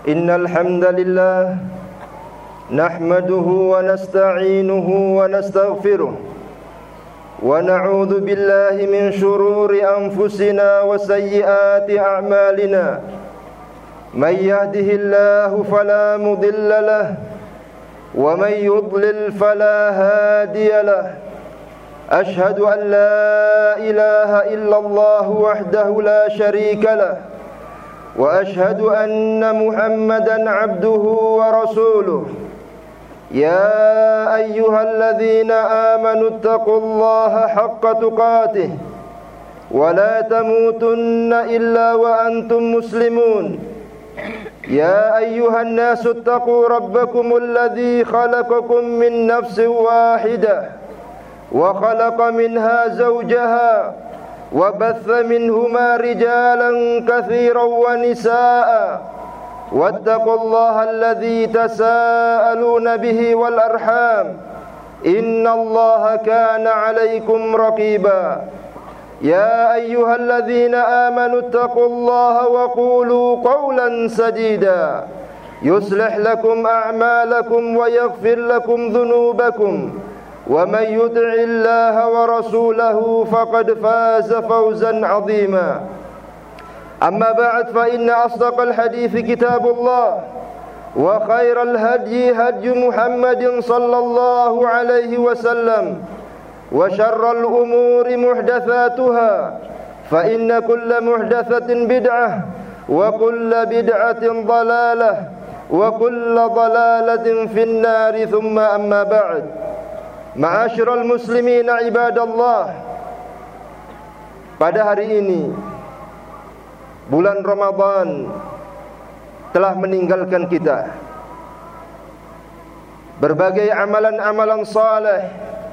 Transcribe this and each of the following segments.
إن الحمد لله نحمده ونستعينه ونستغفره ونعوذ بالله من شرور أنفسنا وسيئات أعمالنا من يهده الله فلا مضل له ومن يضلل فلا هادي له أشهد أن لا إله إلا الله وحده لا شريك له وأشهد أن محمدا عبده ورسوله يا أيها الذين آمنوا اتقوا الله حق تقاته ولا تموتن إلا وأنتم مسلمون يا أيها الناس اتقوا ربكم الذي خلقكم من نفس واحدة وخلق منها زوجها وبث منهما رجالا كثيرا ونساء واتقوا الله الذي تساءلون به والأرحام إن الله كان عليكم رقيبا يا أيها الذين آمنوا اتقوا الله وقولوا قولا سديدا يصلح لكم أعمالكم ويغفر لكم ذنوبكم ومن يطع الله ورسوله فقد فاز فوزا عظيما أما بعد فإن أصدق الحديث كتاب الله وخير الهدي هدي محمد صلى الله عليه وسلم وشر الأمور محدثاتها فإن كل محدثة بدعة وكل بدعة ضلالة وكل ضلالة في النار ثم أما بعد Ma'asyiral muslimin ibadallah, pada hari ini bulan Ramadan telah meninggalkan kita. Berbagai amalan-amalan saleh,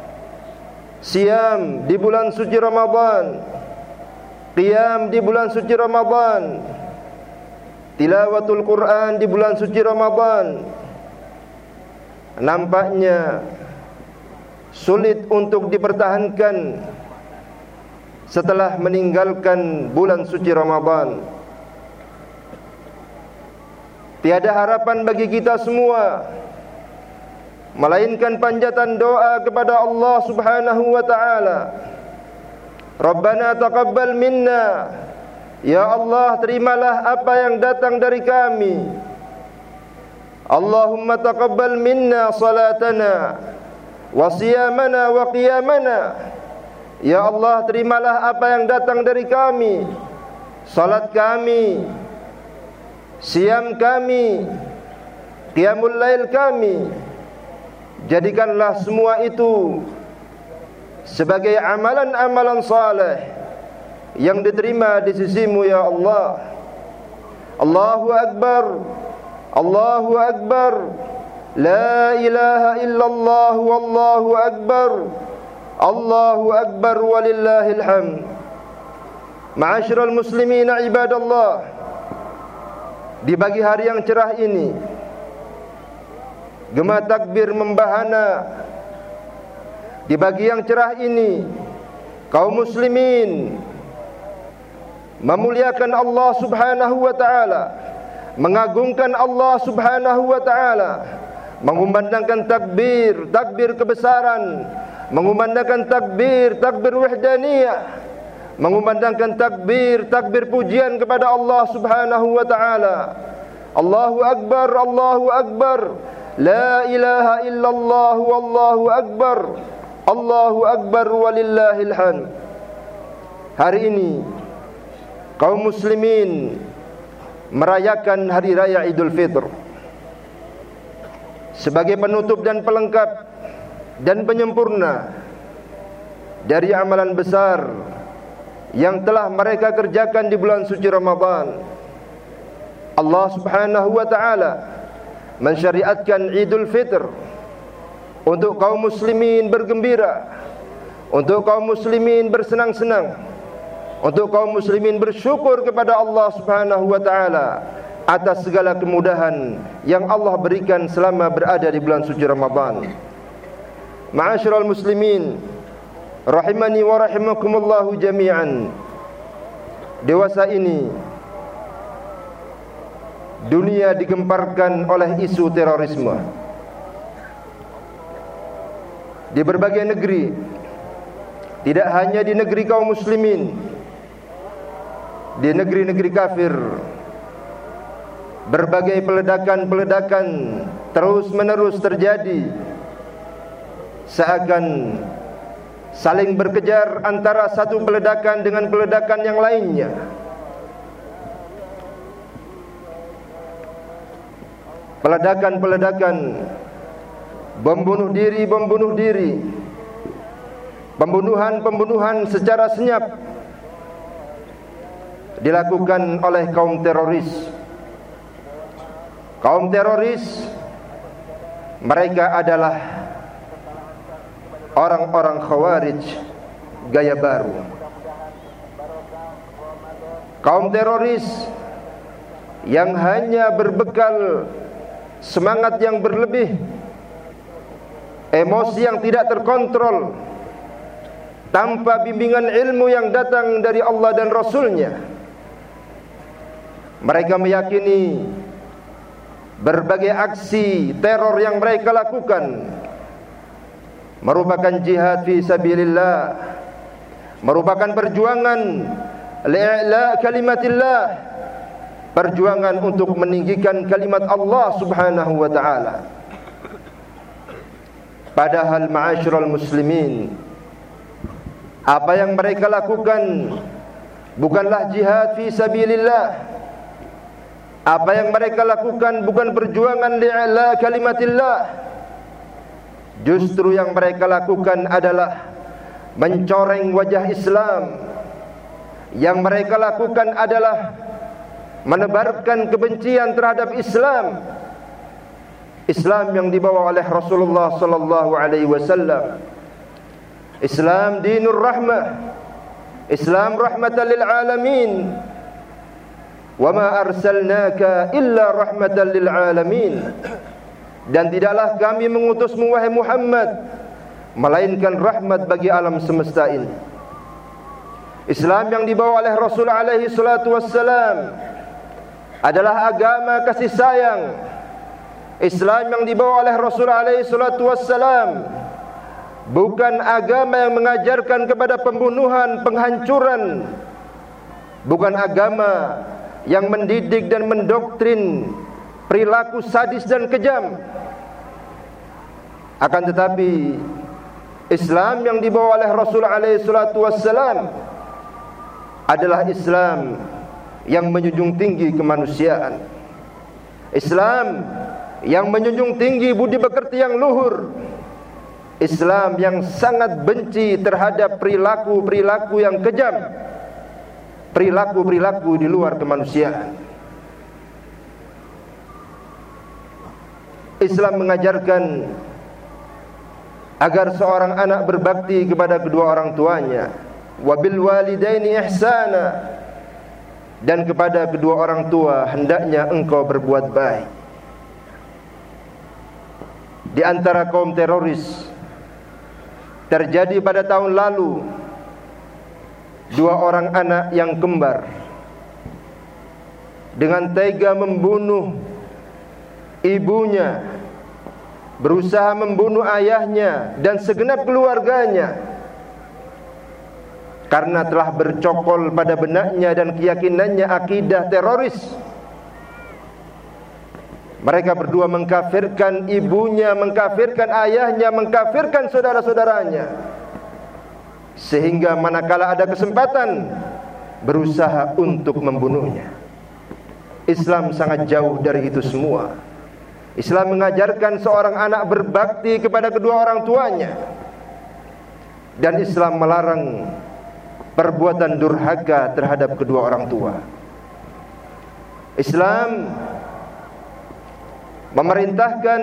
siam di bulan suci Ramadan, qiyam di bulan suci Ramadan, tilawatul Quran di bulan suci Ramadan, nampaknya sulit untuk dipertahankan setelah meninggalkan bulan suci Ramadan. Tiada harapan bagi kita semua melainkan panjatan doa kepada Allah Subhanahu wa taala. Rabbana taqabbal minna, ya Allah, terimalah apa yang datang dari kami. Allahumma taqabbal minna salatana wa siyamana wa qiyamana, ya Allah, terimalah apa yang datang dari kami, salat kami, siam kami, qiyamul lail kami. Jadikanlah semua itu sebagai amalan-amalan saleh yang diterima di sisimu, ya Allah. Allahu Akbar, Allahu Akbar, la ilaha illallah wallahu akbar, Allahu akbar walillahil hamd. Ma'asyiral muslimin ibadallah, di pagi hari yang cerah ini gema takbir membahana. Di pagi yang cerah ini kaum muslimin memuliakan Allah Subhanahu wa taala, mengagungkan Allah Subhanahu wa taala, mengumandangkan takbir, takbir kebesaran, mengumandangkan takbir, takbir wahdaniyah, mengumandangkan takbir, takbir pujian kepada Allah Subhanahu wa taala. Allahu akbar, Allahu akbar, la ilaha illallah wallahu akbar, Allahu akbar walillahil hamd. Hari ini kaum muslimin merayakan hari raya Idul Fitr sebagai penutup dan pelengkap dan penyempurna dari amalan besar yang telah mereka kerjakan di bulan suci Ramadan. Allah Subhanahu wa taala mensyariatkan Idul Fitr untuk kaum muslimin bergembira, untuk kaum muslimin bersenang-senang, untuk kaum muslimin bersyukur kepada Allah Subhanahu wa taala atas segala kemudahan yang Allah berikan selama berada di bulan suci Ramadan. Ma'asyiral muslimin rahimani wa rahimakumullahu jami'an. Dewasa ini dunia digemparkan oleh isu terorisme. Di berbagai negeri, tidak hanya di negeri kaum muslimin, di negeri-negeri kafir, berbagai peledakan-peledakan terus-menerus terjadi, seakan saling berkejar antara satu peledakan dengan peledakan yang lainnya. Peledakan-peledakan, bom bunuh diri, pembunuhan secara senyap dilakukan oleh kaum teroris. Kaum teroris, mereka adalah orang-orang Khawarij gaya baru. Kaum teroris yang hanya berbekal semangat yang berlebih, emosi yang tidak terkontrol, tanpa bimbingan ilmu yang datang dari Allah dan Rasulnya. Mereka meyakini berbagai aksi teror yang mereka lakukan merupakan jihad fi sabilillah, merupakan perjuangan li'la kalimatillah, perjuangan untuk meninggikan kalimat Allah Subhanahu wa ta'ala. Padahal ma'asyiral muslimin, apa yang mereka lakukan bukanlah jihad fi sabilillah. Apa yang mereka lakukan bukan perjuangan li'la kalimatillah. Justru yang mereka lakukan adalah mencoreng wajah Islam. Yang mereka lakukan adalah menebarkan kebencian terhadap Islam. Islam yang dibawa oleh Rasulullah sallallahu alaihi wasallam. Islam dinur rahmah, Islam rahmatan lil alamin. Wa ma arsalnaka illa rahmatan lil alamin. Dan tidaklah kami mengutusmu wahai Muhammad melainkan rahmat bagi alam semesta ini. Islam yang dibawa oleh Rasul alaihi salatu wassalam adalah agama kasih sayang. Islam yang dibawa oleh Rasul alaihi salatu wassalam bukan agama yang mengajarkan kepada pembunuhan, penghancuran. Bukan agama yang mendidik dan mendoktrin perilaku sadis dan kejam. Akan tetapi Islam yang dibawa oleh Rasul alaihi salatu wassalam adalah Islam yang menjunjung tinggi kemanusiaan. Islam yang menjunjung tinggi budi pekerti yang luhur. Islam yang sangat benci terhadap perilaku-perilaku yang kejam, perilaku-perilaku di luar kemanusiaan. Islam mengajarkan agar seorang anak berbakti kepada kedua orang tuanya, wabil walidaini ihsana, dan kepada kedua orang tua hendaknya engkau berbuat baik. Di antara kaum teroris terjadi pada tahun lalu, dua orang anak yang kembar dengan tega membunuh ibunya, berusaha membunuh ayahnya dan segenap keluarganya karena telah bercokol pada benaknya dan keyakinannya akidah teroris. Mereka berdua mengkafirkan ibunya, mengkafirkan ayahnya, mengkafirkan saudara-saudaranya, sehingga manakala ada kesempatan berusaha untuk membunuhnya. Islam sangat jauh dari itu semua. Islam mengajarkan seorang anak berbakti kepada kedua orang tuanya, dan Islam melarang perbuatan durhaka terhadap kedua orang tua. Islam memerintahkan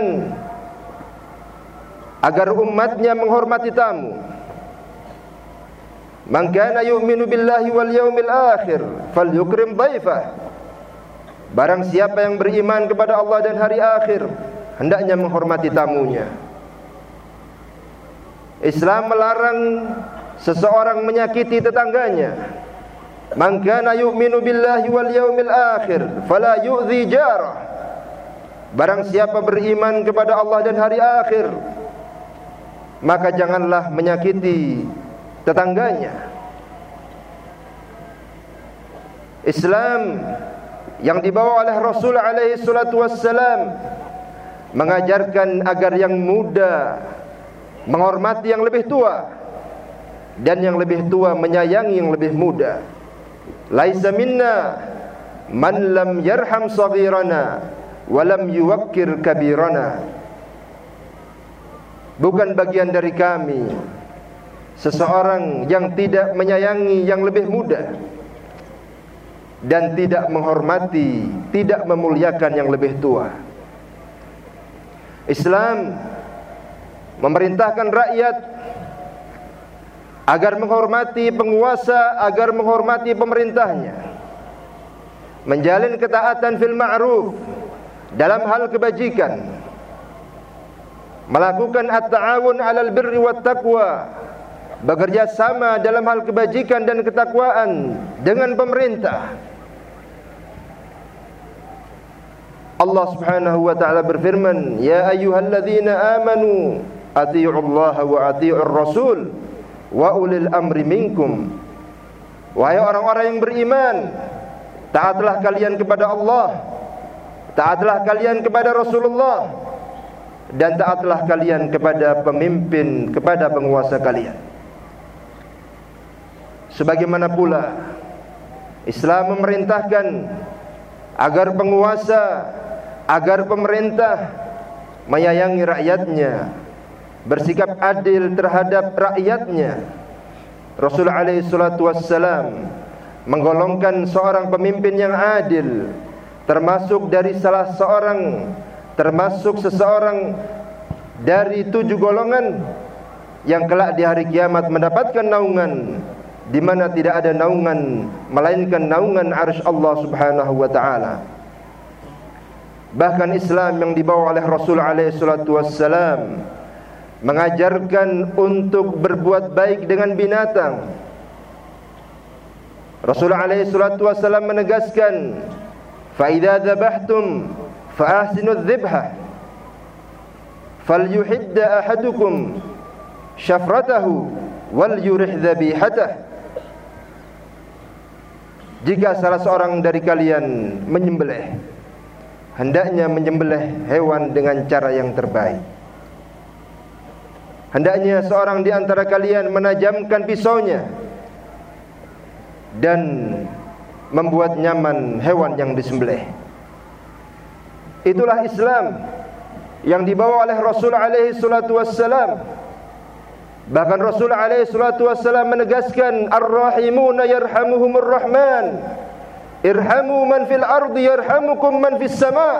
agar umatnya menghormati tamu. Man kana yu'minu billahi wal yaumil akhir falyukrim dhaifah. Barang siapa yang beriman kepada Allah dan hari akhir, hendaknya menghormati tamunya. Islam melarang seseorang menyakiti tetangganya. Man kana yu'minu billahi wal yawmil akhir fala yu'dhi jarah. Barang siapa beriman kepada Allah dan hari akhir, maka janganlah menyakiti tetangganya. Islam yang dibawa oleh Rasul alaihi salatu wassalam mengajarkan agar yang muda menghormati yang lebih tua, dan yang lebih tua menyayangi yang lebih muda. Laisa minna man lam yarham saghirana wa lam yuwaqqir kabirana. Bukan bagian dari kami seseorang yang tidak menyayangi yang lebih muda dan tidak menghormati, tidak memuliakan yang lebih tua. Islam memerintahkan rakyat agar menghormati penguasa, agar menghormati pemerintahnya, menjalin ketaatan fil ma'ruf dalam hal kebajikan, melakukan at-ta'awun 'alal birri wat taqwa, bekerja sama dalam hal kebajikan dan ketakwaan dengan pemerintah. Allah Subhanahu wa taala berfirman, "Ya ayyuhalladzina amanu athi'ullaha wa athi'ur rasul wa ulil amri minkum." Wahai orang-orang yang beriman, taatlah kalian kepada Allah, taatlah kalian kepada Rasulullah, dan taatlah kalian kepada pemimpin, kepada penguasa kalian. Sebagaimana pula Islam memerintahkan agar penguasa, agar pemerintah menyayangi rakyatnya, bersikap adil terhadap rakyatnya. Rasul alaihi salatu wassalam menggolongkan seorang pemimpin yang adil termasuk dari salah seorang, termasuk seseorang dari 7 golongan yang kelak di hari kiamat mendapatkan naungan di mana tidak ada naungan melainkan naungan arsy Allah Subhanahu wa taala. Bahkan Islam yang dibawa oleh Rasul alaihi salatu wassalam mengajarkan untuk berbuat baik dengan binatang. Rasul alaihi salatu wassalam menegaskan, "Fa idza dzabhtum fa ahsinu dzibhah, falyuhidda ahadukum syafratahu wal yurih dzabihatahu." Jika salah seorang dari kalian menyembelih, hendaknya menyembelih hewan dengan cara yang terbaik. Hendaknya seorang di antara kalian menajamkan pisaunya dan membuat nyaman hewan yang disembelih. Itulah Islam yang dibawa oleh Rasul alaihi salatu wassalam. Bahkan Rasul alaihi salatu wassalam menegaskan, "Ar-rahimuna yarhamuhumur rahman, irhamu man fil ardi yarhamukum man fis sama'."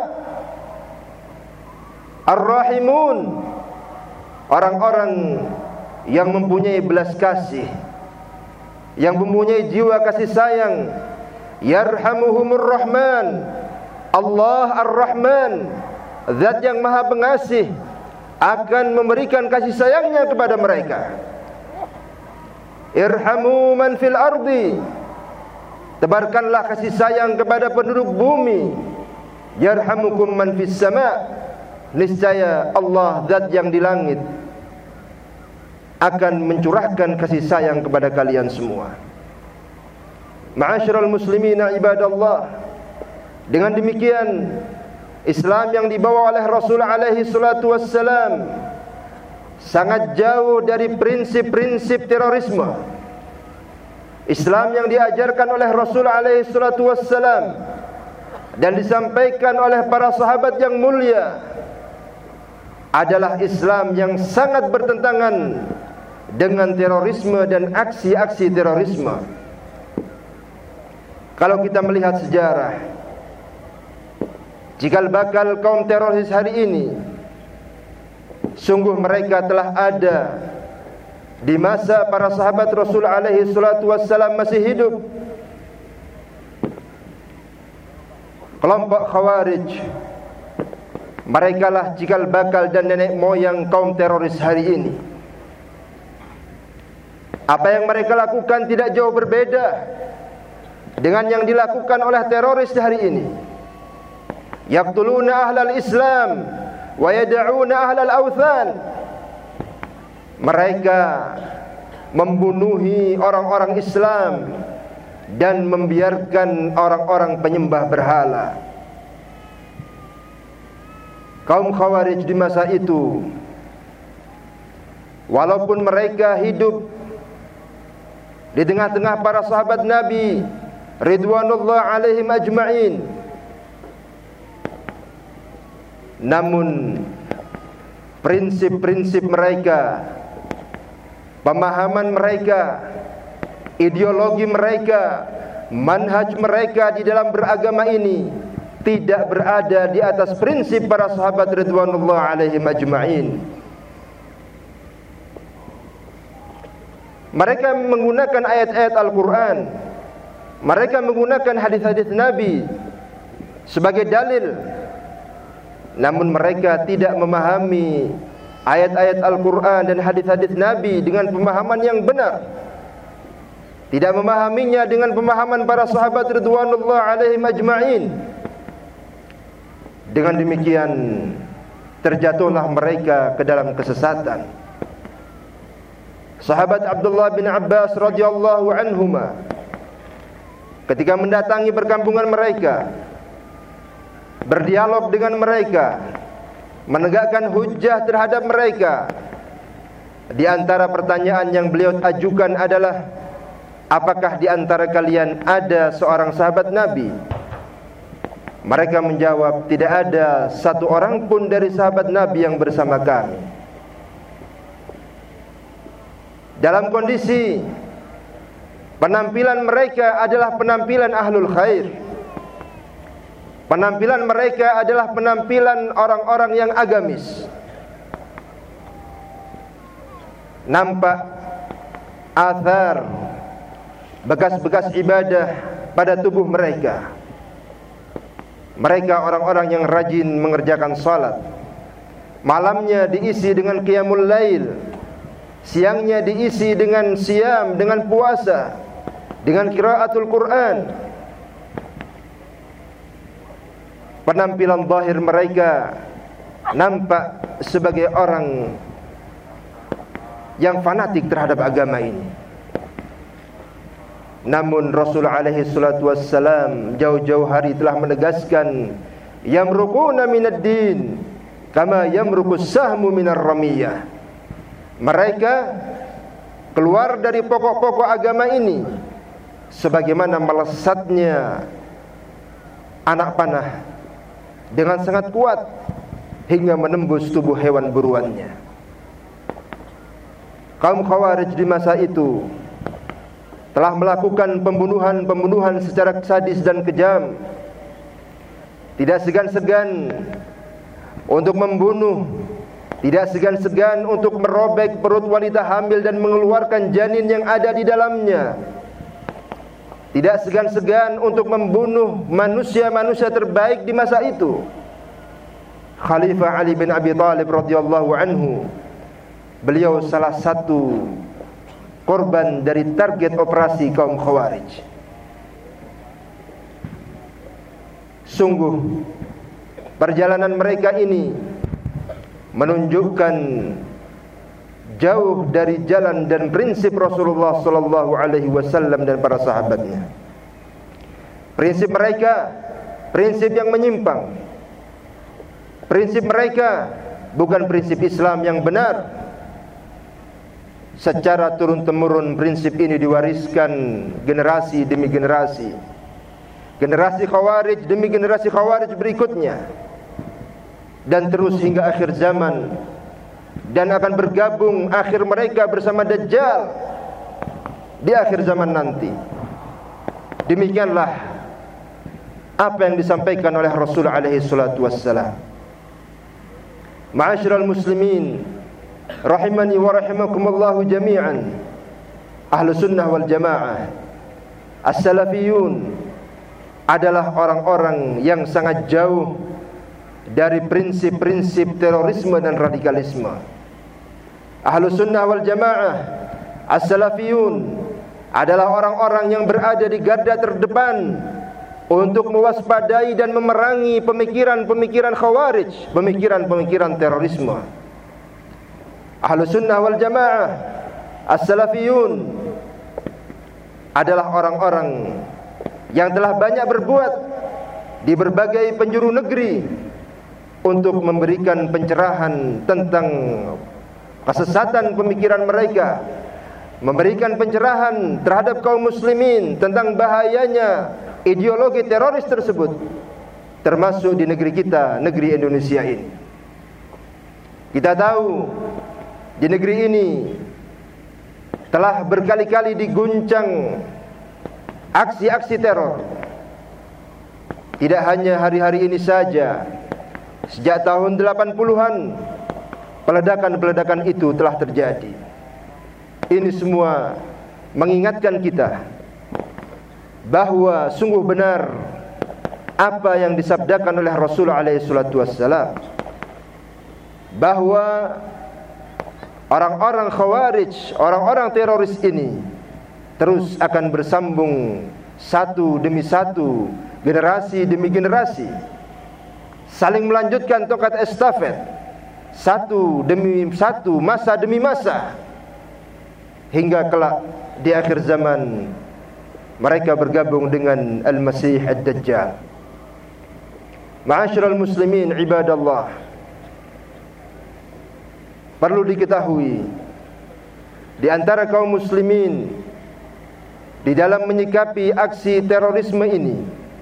Ar-rahimun, orang-orang yang mempunyai belas kasih, yang mempunyai jiwa kasih sayang. Yarhamuhumur rahman, Allah ar-Rahman, zat yang maha pengasih, akan memberikan kasih sayangnya kepada mereka. Irhamu man fil ardi, tebarkanlah kasih sayang kepada penduduk bumi. Yarhamukum man fis sama', niscaya Allah zat yang di langit akan mencurahkan kasih sayang kepada kalian semua. Ma'asyiral muslimina ibadallah, dengan demikian Islam yang dibawa oleh Rasul alaihi salatu wassalam sangat jauh dari prinsip-prinsip terorisme. Islam yang diajarkan oleh Rasul alaihi salatu wassalam dan disampaikan oleh para sahabat yang mulia adalah Islam yang sangat bertentangan dengan terorisme dan aksi-aksi terorisme. Kalau kita melihat sejarah, cikal bakal kaum teroris hari ini, sungguh mereka telah ada di masa para sahabat Rasul alaihi salatu wassalam masih hidup. Kelompok Khawarij, mereka lah cikal bakal dan nenek moyang kaum teroris hari ini. Apa yang mereka lakukan tidak jauh berbeda dengan yang dilakukan oleh teroris hari ini. Yaqtuluna ahlal Islam wa yad'una ahlal awthan. Mereka membunuhi orang-orang Islam dan membiarkan orang-orang penyembah berhala. Kaum Khawarij di masa itu, walaupun mereka hidup di tengah-tengah para sahabat Nabi ridwanullah alaihim ajma'in, namun prinsip-prinsip mereka, pemahaman mereka, ideologi mereka, manhaj mereka di dalam beragama ini tidak berada di atas prinsip para sahabat ridwanullah alaihim ajma'in. Mereka menggunakan ayat-ayat Al-Quran, mereka menggunakan hadis-hadis Nabi sebagai dalil, namun mereka tidak memahami ayat-ayat Al-Quran dan hadis-hadis Nabi dengan pemahaman yang benar, tidak memahaminya dengan pemahaman para sahabat ridwanullah alaihim ajma'in. Dengan demikian terjatuhlah mereka ke dalam kesesatan. Sahabat Abdullah bin Abbas radhiyallahu anhuma ketika mendatangi perkampungan mereka, berdialog dengan mereka, menegakkan hujjah terhadap mereka, di antara pertanyaan yang beliau ajukan adalah, apakah di antara kalian ada seorang sahabat Nabi? Mereka menjawab, tidak ada satu orang pun dari sahabat Nabi yang bersama kami. Dalam kondisi penampilan mereka adalah penampilan ahlul khair, penampilan mereka adalah penampilan orang-orang yang agamis. Nampak athar, bekas-bekas ibadah pada tubuh mereka. Mereka orang-orang yang rajin mengerjakan salat, malamnya diisi dengan qiyamul lail, siangnya diisi dengan siam, dengan puasa, dengan qiraatul Quran. Penampilan zahir mereka nampak sebagai orang yang fanatik terhadap agama ini. Namun Rasul alaihi salatu wassalam jauh-jauh hari telah menegaskan, yamruquna minad din kama yamruqus sahmu minar ramiyah. Mereka keluar dari pokok-pokok agama ini sebagaimana melesatnya anak panah dengan sangat kuat hingga menembus tubuh hewan buruannya. Kaum Khawarij di masa itu telah melakukan pembunuhan secara sadis dan kejam, tidak segan-segan untuk membunuh, tidak segan-segan untuk merobek perut wanita hamil dan mengeluarkan janin yang ada di dalamnya, tidak segan-segan untuk membunuh manusia-manusia terbaik di masa itu. Khalifah Ali bin Abi Thalib radhiyallahu anhu, beliau salah satu korban dari target operasi kaum Khawarij. Sungguh perjalanan mereka ini menunjukkan jauh dari jalan dan prinsip Rasulullah sallallahu alaihi wasallam dan para sahabatnya. Prinsip mereka prinsip yang menyimpang. Prinsip mereka bukan prinsip Islam yang benar. Secara turun-temurun prinsip ini diwariskan generasi demi generasi, generasi Khawarij demi generasi Khawarij berikutnya, dan terus hingga akhir zaman, dan akan bergabung akhir mereka bersama Dajjal di akhir zaman nanti. Demikianlah apa yang disampaikan oleh Rasul alaihi salatu wassalam. Ma'asyiral muslimin rahimani wa rahimakumullahu jami'an, ahlu sunnah wal jamaah, as-salafiyun adalah orang-orang yang sangat jauh dari prinsip-prinsip terorisme dan radikalisme. Ahlu sunnah wal jamaah, as-salafiyun adalah orang-orang yang berada di garda terdepan untuk mewaspadai dan memerangi pemikiran-pemikiran khawarij, pemikiran-pemikiran terorisme. Ahlus sunnah wal jamaah, as-salafiyun adalah orang-orang yang telah banyak berbuat di berbagai penjuru negeri untuk memberikan pencerahan tentang kesesatan pemikiran mereka, memberikan pencerahan terhadap kaum muslimin tentang bahayanya ideologi teroris tersebut, termasuk di negeri kita, negeri Indonesia ini. Kita tahu di negeri ini telah berkali-kali diguncang aksi-aksi teror. Tidak hanya hari-hari ini saja, sejak tahun 80-an peledakan-peledakan itu telah terjadi. Ini semua mengingatkan kita bahwa sungguh benar apa yang disabdakan oleh Rasulullah SAW, bahwa orang-orang khawarij, orang-orang teroris ini terus akan bersambung satu demi satu, generasi demi generasi, saling melanjutkan tongkat estafet, satu demi satu, masa demi masa, hingga kelak di akhir zaman mereka bergabung dengan Al-Masih Ad-Dajjal. Ma'asyiral muslimin ibadallah, perlu diketahui di antara kaum muslimin di dalam menyikapi aksi terorisme ini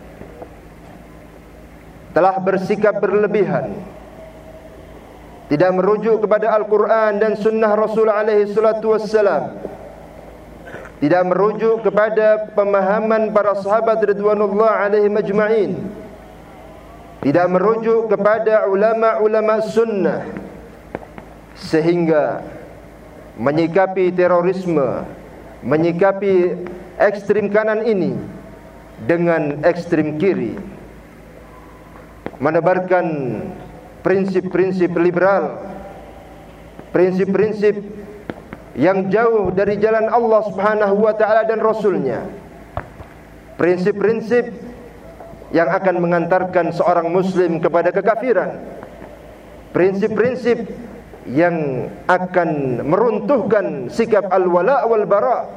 telah bersikap berlebihan, tidak merujuk kepada Al-Quran dan Sunnah Rasul SAW, tidak merujuk kepada pemahaman para sahabat ridwanullah alaihim ajma'in, tidak merujuk kepada ulama-ulama sunnah, sehingga menyikapi terorisme, menyikapi ekstrim kanan ini dengan ekstrim kiri, menebarkan prinsip-prinsip liberal, prinsip-prinsip yang jauh dari jalan Allah Subhanahu wa ta'ala dan Rasulnya, prinsip-prinsip yang akan mengantarkan seorang muslim kepada kekafiran, prinsip-prinsip yang akan meruntuhkan sikap al-wala' wal-bara'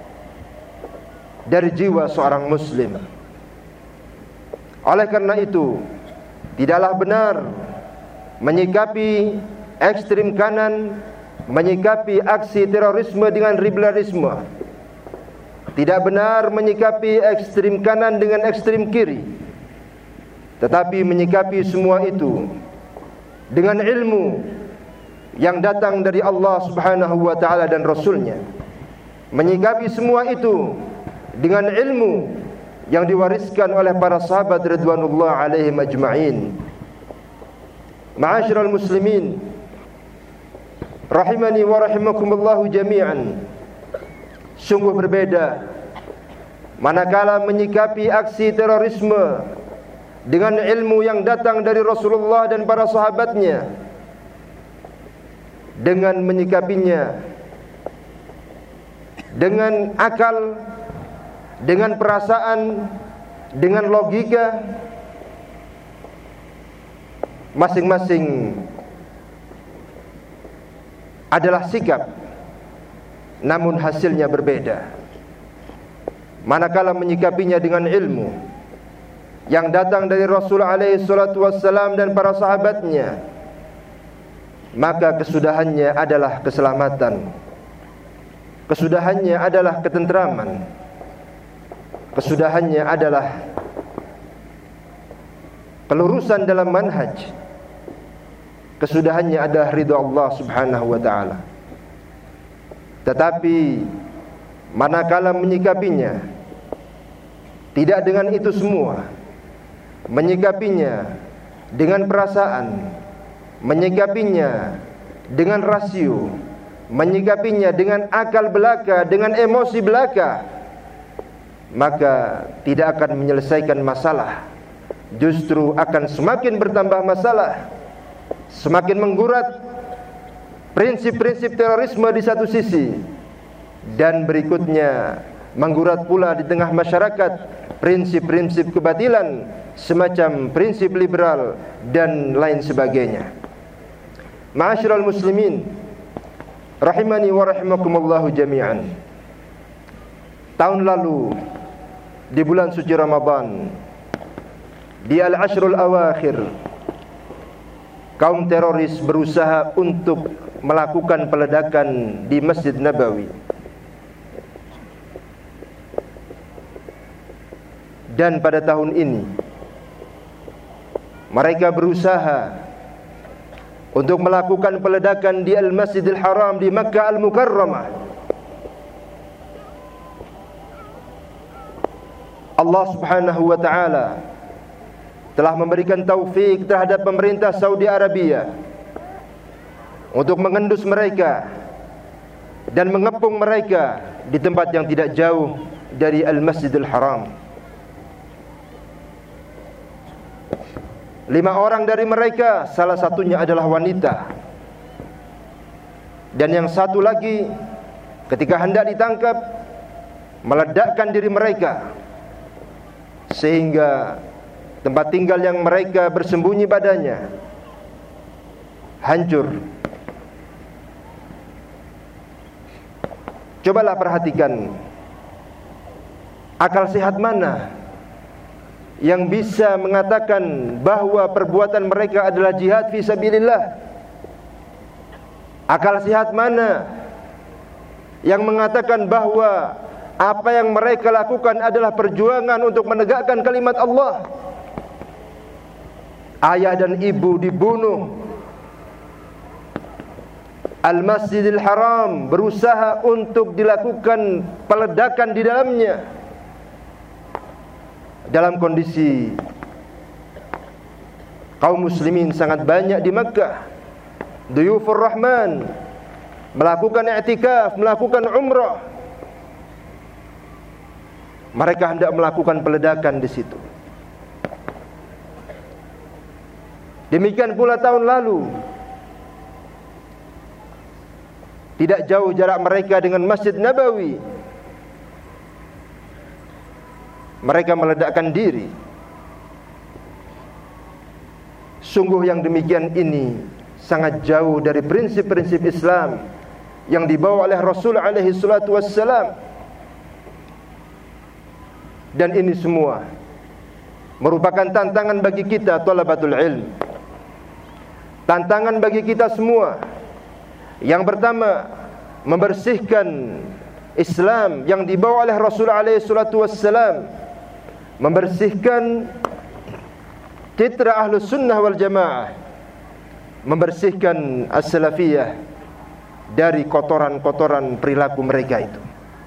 dari jiwa seorang muslim. Oleh karena itu, tidaklah benar menyikapi ekstrim kanan, menyikapi aksi terorisme dengan liberalisme. Tidak benar menyikapi ekstrim kanan dengan ekstrim kiri, tetapi menyikapi semua itu dengan ilmu yang datang dari Allah Subhanahu wa ta'ala dan Rasulnya. Menyikapi semua itu dengan ilmu yang diwariskan oleh para sahabat ridwanullah alaihim ajma'in. Ma'asyiral muslimin rahimani wa rahimakumullahu jami'an, sungguh berbeda manakala menyikapi aksi terorisme dengan ilmu yang datang dari Rasulullah dan para sahabatnya, dengan menyikapinya dengan akal, dengan perasaan, dengan logika. Masing-masing adalah sikap, namun hasilnya berbeda. Manakala menyikapinya dengan ilmu yang datang dari Rasul SAW dan para sahabatnya, maka kesudahannya adalah keselamatan, kesudahannya adalah ketentraman, kesudahannya adalah pelurusan dalam manhaj, kesudahannya adalah ridha Allah Subhanahu wa ta'ala. Tetapi manakala menyikapinya tidak dengan itu semua, menyikapinya dengan perasaan, menyikapinya dengan rasio, menyikapinya dengan akal belaka, dengan emosi belaka, maka tidak akan menyelesaikan masalah, justru akan semakin bertambah masalah, semakin menggurat prinsip-prinsip terorisme di satu sisi, dan berikutnya menggurat pula di tengah masyarakat prinsip-prinsip kebatilan semacam prinsip liberal dan lain sebagainya. Ma'asyiral muslimin rahimani wa rahimakumullahu jami'an. Tahun lalu di bulan suci Ramadan, di al-ashrul awakhir, kaum teroris berusaha untuk melakukan peledakan di Masjid Nabawi. Dan pada tahun ini mereka berusaha untuk melakukan peledakan di Al-Masjidil Haram di Makkah Al-Mukarramah. Allah Subhanahu wa taala telah memberikan taufik terhadap pemerintah Saudi Arabia untuk mengendus mereka dan mengepung mereka di tempat yang tidak jauh dari Al-Masjidil Haram. 5 orang dari mereka, salah satunya adalah wanita. Dan yang satu lagi ketika hendak ditangkap meledakkan diri mereka, sehingga tempat tinggal yang mereka bersembunyi padanya hancur. Cobalah perhatikan, akal sehat mana yang bisa mengatakan bahwa perbuatan mereka adalah jihad fi sabilillah? Akal sehat mana yang mengatakan bahwa apa yang mereka lakukan adalah perjuangan untuk menegakkan kalimat Allah? Ayah dan ibu dibunuh, Al-Masjidil Haram berusaha untuk dilakukan peledakan di dalamnya, dalam kondisi kaum muslimin sangat banyak di Makkah, Duyufur Rahman melakukan i'tikaf, melakukan umrah. Mereka hendak melakukan peledakan di situ. Demikian pula tahun lalu, tidak jauh jarak mereka dengan Masjid Nabawi, mereka meledakkan diri. Sungguh yang demikian ini sangat jauh dari prinsip-prinsip Islam yang dibawa oleh Rasul alaihi salatu wassalam. Dan ini semua merupakan tantangan bagi kita thalabatul ilm, tantangan bagi kita semua. Yang pertama, membersihkan Islam yang dibawa oleh Rasul alaihi salatu wassalam, membersihkan citra Ahlus Sunnah wal Jamaah, membersihkan as-salafiyah dari kotoran-kotoran perilaku mereka itu.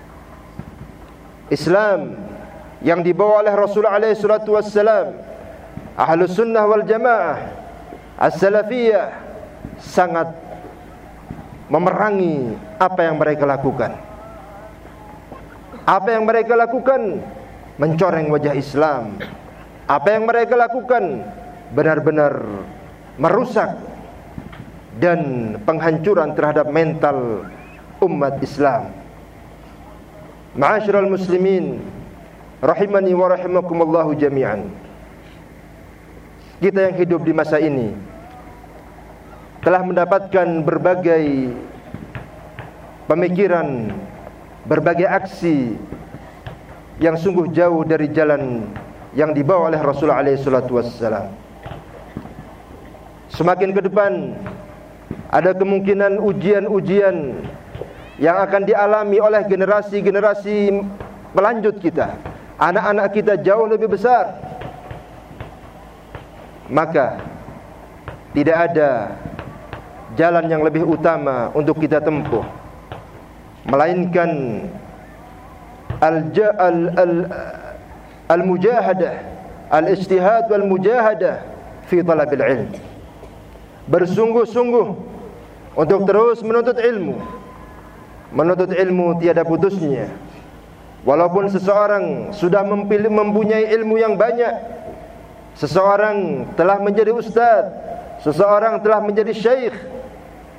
Islam yang dibawa oleh Rasul alaihi salatu wassalam, Ahlus Sunnah wal Jamaah, as-salafiyah, sangat memerangi apa yang mereka lakukan. Apa yang mereka lakukan mencoreng wajah Islam. Apa yang mereka lakukan benar-benar merusak dan penghancuran terhadap mental umat Islam. Ma'asyiral muslimin rahimani wa rahimakumullahu jami'an. Kita yang hidup di masa ini telah mendapatkan berbagai pemikiran, berbagai aksi yang sungguh jauh dari jalan yang dibawa oleh Rasulullah alaihi salatu wassalam. Semakin ke depan ada kemungkinan ujian-ujian yang akan dialami oleh generasi-generasi pelanjut kita, anak-anak kita jauh lebih besar. Maka tidak ada jalan yang lebih utama untuk kita tempuh melainkan al-mujahadah, al-ijtihad wal mujahadah fi talabil ilm. Bersungguh-sungguh untuk terus menuntut ilmu. Menuntut ilmu tiada putusnya. Walaupun seseorang sudah mempunyai ilmu yang banyak, seseorang telah menjadi ustaz, seseorang telah menjadi syekh,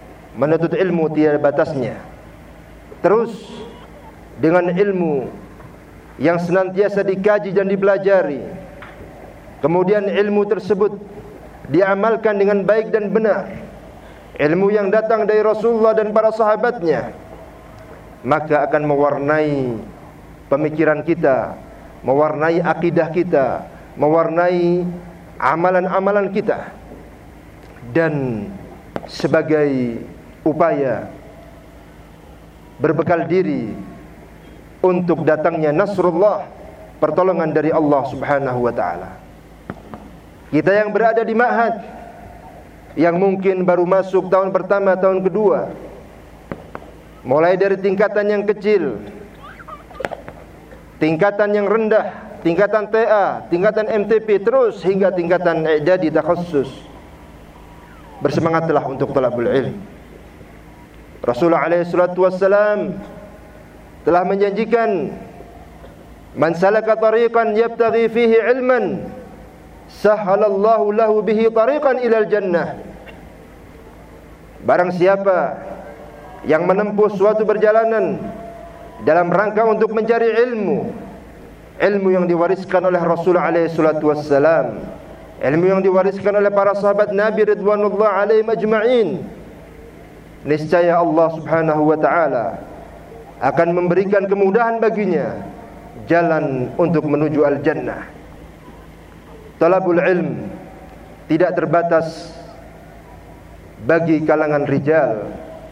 menuntut ilmu tiada batasnya. Terus dengan ilmu yang senantiasa dikaji dan dipelajari, kemudian ilmu tersebut diamalkan dengan baik dan benar, ilmu yang datang dari Rasulullah dan para sahabatnya, maka akan mewarnai pemikiran kita, mewarnai akidah kita, mewarnai amalan-amalan kita, dan sebagai upaya berbekal diri untuk datangnya nasrullah, pertolongan dari Allah Subhanahu wa taala. Kita yang berada di ma'had, yang mungkin baru masuk tahun pertama, tahun kedua, mulai dari tingkatan yang kecil, tingkatan yang rendah, tingkatan TA, tingkatan MTP, terus hingga tingkatan i'dadi takhassus, bersemangatlah untuk talabul ilm. Rasulullah SAW telah menjanjikan, man salaka tariqan yabtaghi fihi ilman sahhalallahu lahu bihi tariqan ilal jannah. Barang siapa yang menempuh suatu perjalanan dalam rangka untuk mencari ilmu, ilmu yang diwariskan oleh Rasulullah SAW, ilmu yang diwariskan oleh para sahabat Nabi ridwanullah alaihim ajma'in, niscaya Allah Subhanahu wa taala akan memberikan kemudahan baginya jalan untuk menuju al-jannah. Talabul ilm tidak terbatas bagi kalangan rijal,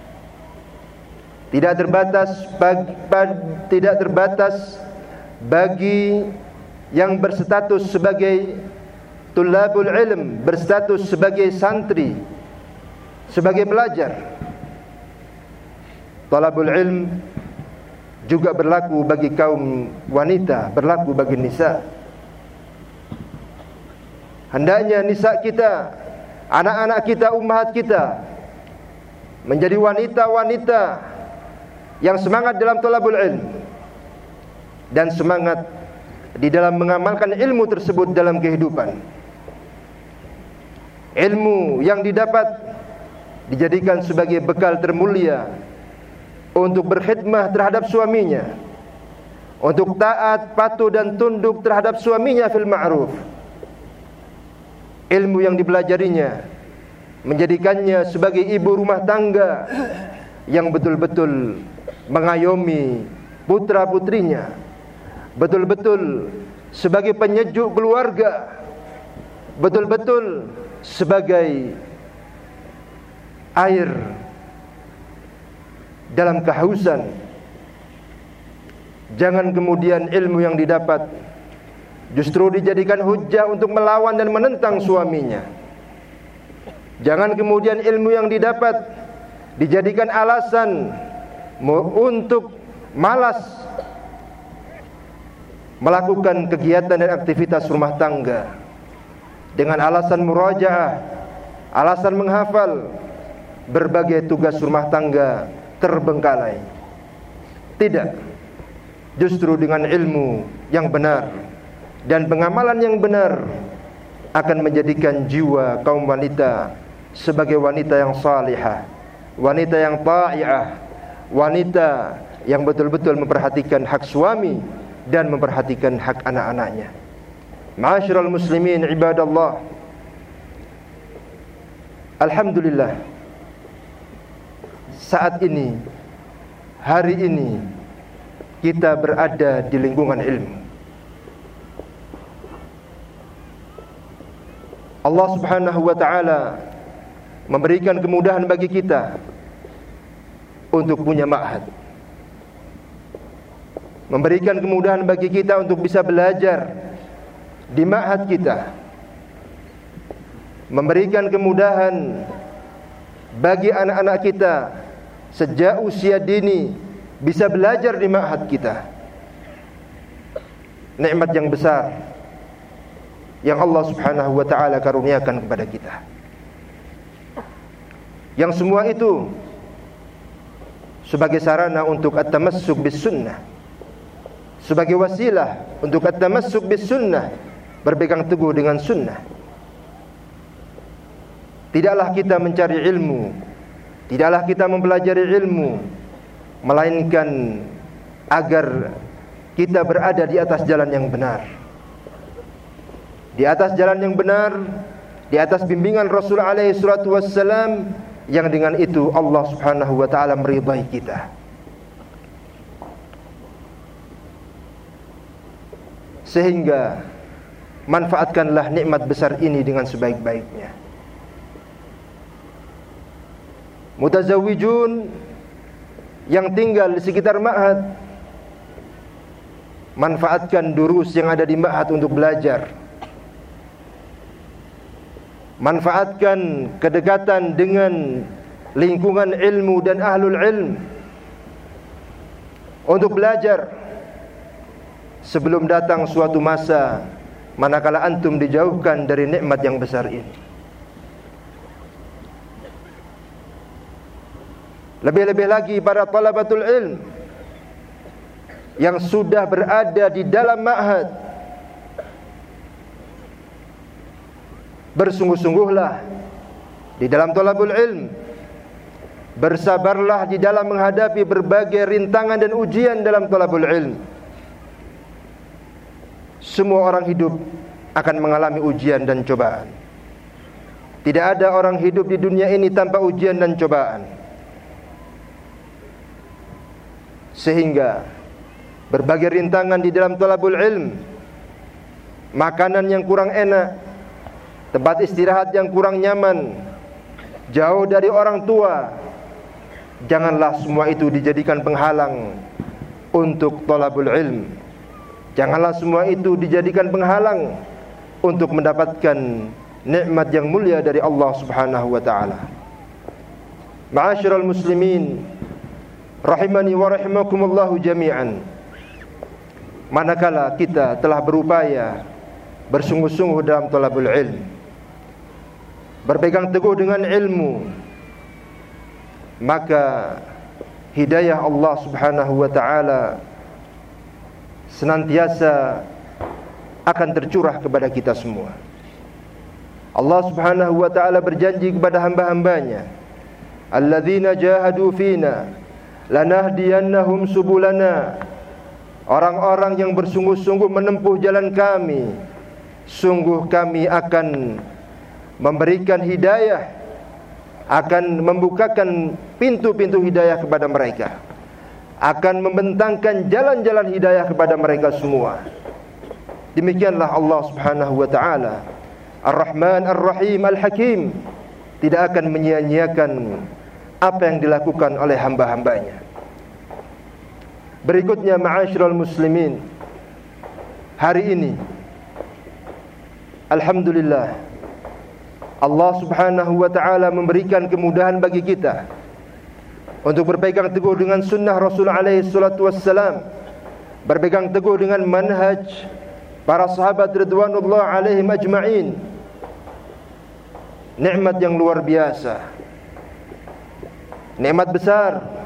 tidak terbatas bagi yang berstatus sebagai tulabul ilm, berstatus sebagai santri, sebagai pelajar. Talabul ilm juga berlaku bagi kaum wanita, berlaku bagi nisa. Hendaknya nisa kita, anak-anak kita, ummahat kita menjadi wanita-wanita yang semangat dalam talabul ilm dan semangat di dalam mengamalkan ilmu tersebut dalam kehidupan. Ilmu yang didapat dijadikan sebagai bekal termulia untuk berkhidmah terhadap suaminya, untuk taat, patuh dan tunduk terhadap suaminya fil ma'ruf. Ilmu yang dipelajarinya menjadikannya sebagai ibu rumah tangga yang betul-betul mengayomi putra-putrinya, betul-betul sebagai penyejuk keluarga, betul-betul sebagai air dalam kehausan. Jangan kemudian ilmu yang didapat justru dijadikan hujah untuk melawan dan menentang suaminya. Jangan kemudian ilmu yang didapat dijadikan alasan untuk malas melakukan kegiatan dan aktivitas rumah tangga dengan alasan murajaah, alasan menghafal, berbagai tugas rumah tangga terbengkalai. Tidak, justru dengan ilmu yang benar dan pengamalan yang benar akan menjadikan jiwa kaum wanita sebagai wanita yang salihah, wanita yang ta'i'ah, wanita yang betul-betul memperhatikan hak suami dan memperhatikan hak anak-anaknya. Ma'asyiral muslimin ibadallah, alhamdulillah, saat ini, hari ini kita berada di lingkungan ilmu. Allah Subhanahu wa taala memberikan kemudahan bagi kita untuk punya ma'had, memberikan kemudahan bagi kita untuk bisa belajar di ma'had kita, memberikan kemudahan bagi anak-anak kita sejak usia dini bisa belajar di ma'had kita. Nikmat yang besar yang Allah Subhanahu wa taala karuniakan kepada kita. Yang semua itu sebagai sarana untuk at-tamassuk bis sunnah, sebagai wasilah untuk at-tamassuk bis sunnah, berpegang teguh dengan sunnah. Tidaklah kita mencari ilmu, tidaklah kita mempelajari ilmu, melainkan agar kita berada di atas jalan yang benar. Di atas jalan yang benar, di atas bimbingan Rasul alaihi salatu wassalam, yang dengan itu Allah Subhanahu wa taala meridai kita. Sehingga manfaatkanlah nikmat besar ini dengan sebaik-baiknya. Mutazawwijun yang tinggal di sekitar ma'had, manfaatkan durus yang ada di ma'had untuk belajar. Manfaatkan kedekatan dengan lingkungan ilmu dan ahlul ilm untuk belajar, sebelum datang suatu masa manakala antum dijauhkan dari nikmat yang besar ini. Lebih-lebih lagi para talabatul ilm yang sudah berada di dalam ma'had, bersungguh-sungguhlah di dalam talabul ilm, bersabarlah di dalam menghadapi berbagai rintangan dan ujian dalam talabul ilm. Semua orang hidup akan mengalami ujian dan cobaan. Tidak ada orang hidup di dunia ini tanpa ujian dan cobaan. Sehingga berbagai rintangan di dalam talabul ilm, makanan yang kurang enak, tempat istirahat yang kurang nyaman, jauh dari orang tua, janganlah semua itu dijadikan penghalang untuk talabul ilm. Janganlah semua itu dijadikan penghalang untuk mendapatkan nikmat yang mulia dari Allah Subhanahu wa taala. Ma'asyiral muslimin, rahimani wa rahimakumullahu jami'an. Manakala kita telah berupaya bersungguh-sungguh dalam talabul ilm, berpegang teguh dengan ilmu, maka hidayah Allah Subhanahu wa taala senantiasa akan tercurah kepada kita semua. Allah Subhanahu wa taala berjanji kepada hamba-hambanya, alladzina jahadu fina lanahdiyannahum subulana. Orang-orang yang bersungguh-sungguh menempuh jalan kami, sungguh kami akan memberikan hidayah, akan membukakan pintu-pintu hidayah kepada mereka, akan membentangkan jalan-jalan hidayah kepada mereka semua. Demikianlah Allah Subhanahu wa taala, Ar-Rahman Ar-Rahim Al-Hakim, tidak akan menyia-nyiakan apa yang dilakukan oleh hamba-hambanya. Berikutnya, ma'asyiral muslimin, hari ini alhamdulillah Allah Subhanahu wa taala memberikan kemudahan bagi kita untuk berpegang teguh dengan sunnah Rasul alaihi salatu wassalam, berpegang teguh dengan manhaj para sahabat ridwanullah alaihim ajma'in. Nikmat yang luar biasa, nikmat besar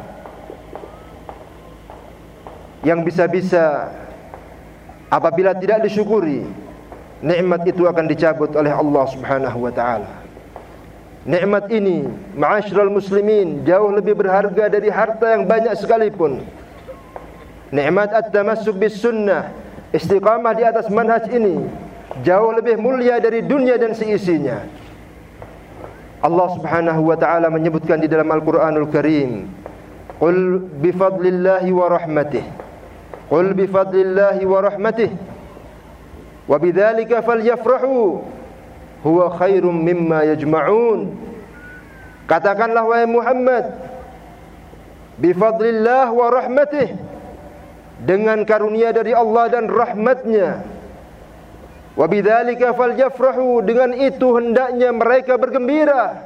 yang bisa-bisa apabila tidak disyukuri, nikmat itu akan dicabut oleh Allah Subhanahu wa taala. Nikmat ini, ma'asyiral muslimin, jauh lebih berharga dari harta yang banyak sekalipun. Nikmat at-tamassuk bis sunnah, istiqamah di atas manhaj ini, jauh lebih mulia dari dunia dan seisinya. Allah Subhanahu wa taala menyebutkan di dalam Al-Qur'anul Karim, qul bifadlillahi wa rahmatih, qul bifadlillahi wa rahmatih wa bidzalika falyafrahu huwa khairum mimma yajma'un. Katakanlah wahai Muhammad, bifadlillah wa rahmatih, dengan karunia dari Allah dan rahmatnya. Wa bidzalika falyafrahu, dengan itu hendaknya mereka bergembira.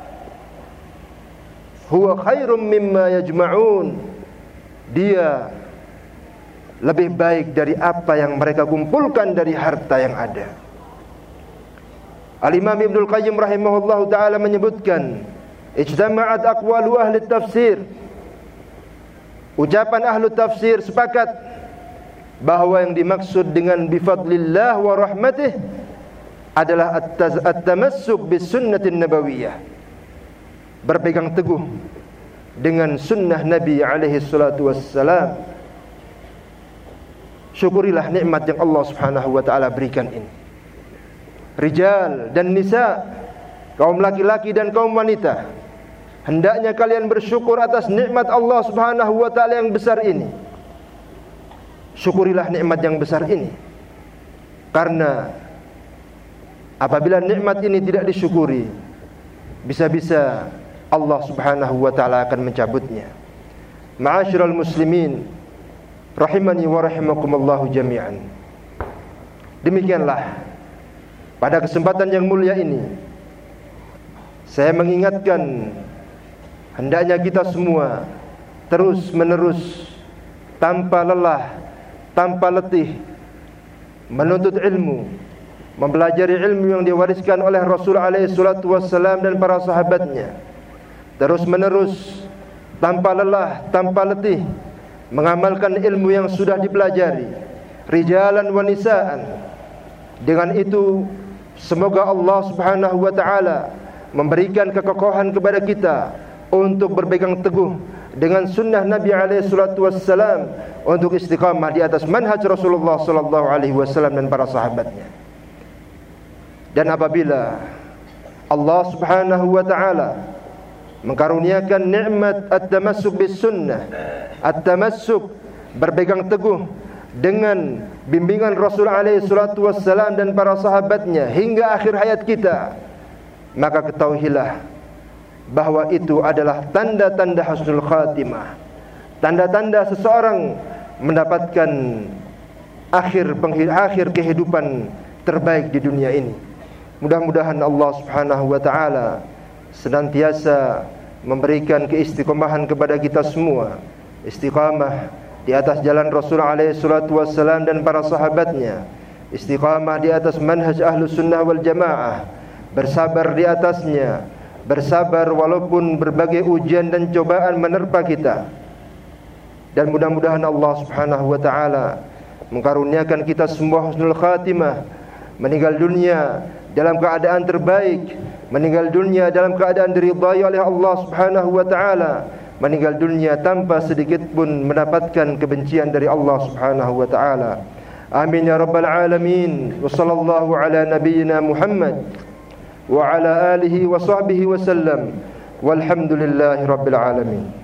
Huwa khairum mimma yajma'un, dia lebih baik dari apa yang mereka kumpulkan dari harta yang ada. Al-Imam Ibnul Qayyim rahimahullahu ta'ala menyebutkan, ijtama'at aqwalu ahli tafsir, ucapan ahli tafsir sepakat bahwa yang dimaksud dengan bifadlillah wa rahmatih adalah at-tamassuk bis sunnatin nabawiyah, berpegang teguh dengan sunnah Nabi alaihi salatu wassalam. syukurilah nikmat yang Allah Subhanahu wa taala berikan ini. Rijal dan nisa, kaum laki-laki dan kaum wanita, hendaknya kalian bersyukur atas nikmat Allah Subhanahu wa taala yang besar ini. Syukurilah nikmat yang besar ini. Karena apabila nikmat ini tidak disyukuri, bisa-bisa Allah Subhanahu wa taala akan mencabutnya. Ma'asyiral muslimin rahimani wa rahimakumullah jami'an. Demikianlah pada kesempatan yang mulia ini saya mengingatkan hendaknya kita semua terus menerus tanpa lelah, tanpa letih menuntut ilmu, mempelajari ilmu yang diwariskan oleh Rasul alaihi salatu wassalam dan para sahabatnya. Terus menerus tanpa lelah, tanpa letih mengamalkan ilmu yang sudah dipelajari, rijalan wa nisaan. Dengan itu semoga Allah Subhanahu wa taala memberikan kekokohan kepada kita untuk berpegang teguh dengan sunnah Nabi alaihi salatu wassalam, untuk istiqamah di atas manhaj Rasulullah sallallahu alaihi wasallam dan para sahabatnya. Dan apabila Allah Subhanahu wa taala mengkaruniakan nikmat at-tamassuk bis sunnah, at-tamassuk berpegang teguh dengan bimbingan Rasul alaihi salatu wassalam dan para sahabatnya hingga akhir hayat kita, maka ketahuilah bahwa itu adalah tanda-tanda husnul khatimah, tanda-tanda seseorang mendapatkan akhir kehidupan terbaik di dunia ini. Mudah-mudahan Allah Subhanahu wa taala senantiasa memberikan keistiqomahan kepada kita semua, istiqamah di atas jalan Rasul alaihi salatu wassalam dan para sahabatnya, istiqamah di atas manhaj Ahlus Sunnah wal Jamaah, bersabar di atasnya, bersabar walaupun berbagai ujian dan cobaan menerpa kita. Dan mudah-mudahan Allah Subhanahu wa taala mengkaruniakan kita semua husnul khatimah, meninggal dunia dalam keadaan terbaik, meninggal dunia dalam keadaan diridhai oleh Allah Subhanahu wa taala, meninggal dunia tanpa sedikit pun mendapatkan kebencian dari Allah Subhanahu wa taala. Amin ya rabbal alamin. Wa sallallahu ala nabiyyina Muhammad wa ala alihi wa sahbihi wa sallam. Walhamdulillahi rabbil alamin.